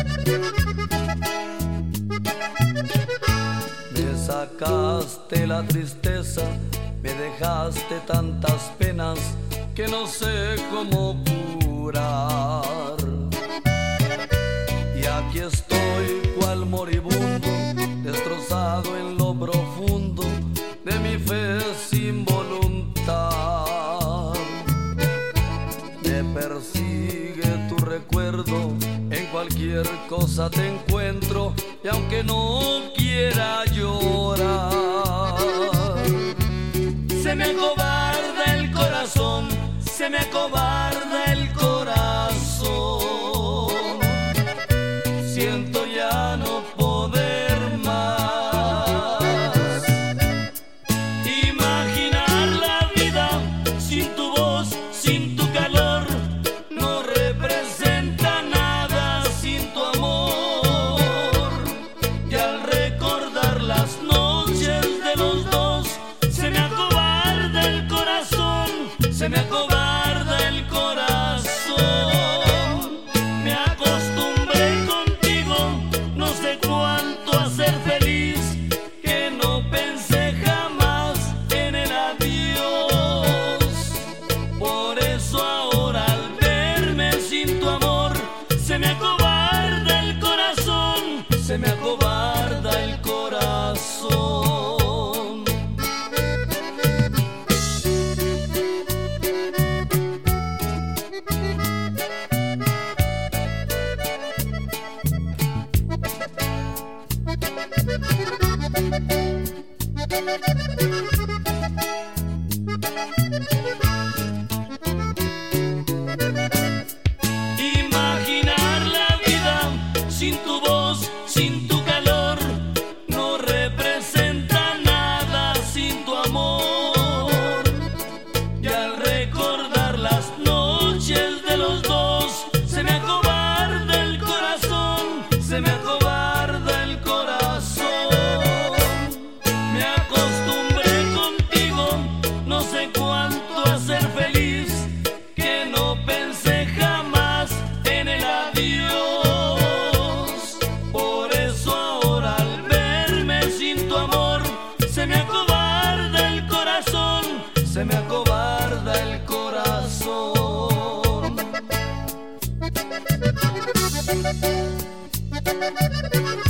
Me sacaste la tristeza, me dejaste tantas penas que no sé cómo curar. Y aquí estoy cual moribundo, destrozado en lo profundo de mi fe sin voluntad. Me persigue tu recuerdo, en cualquier cosa te encuentro, y aunque no quiera llorar, se me acobarda el corazón, se me acobarda el corazón. Siento ya no poder más imaginar la vida sin tu voz, sin tu calor. No representa nada sin tu amor. Y al recordar las noches de los dos, se me acobarda el corazón, se me acobarda el corazón. Me acostumbré contigo, no sé cuánto a ser feliz, que no pensé jamás en el adiós. Por eso ahora al verme sin tu amor, se me acobarda el corazón, se me acobarda el corazón. Imaginar la vida sin tu voz, sin tu calor, no representa nada sin tu amor. Y al recordar las noches de los dos, se me acobarda el corazón, se me acobarda el corazón. Me acostumbré contigo, no sé cuánto a ser feliz, que no pensé jamás en el adiós. Por eso ahora al verme sin tu amor, se me acobarda el corazón, se me acobarda el corazón.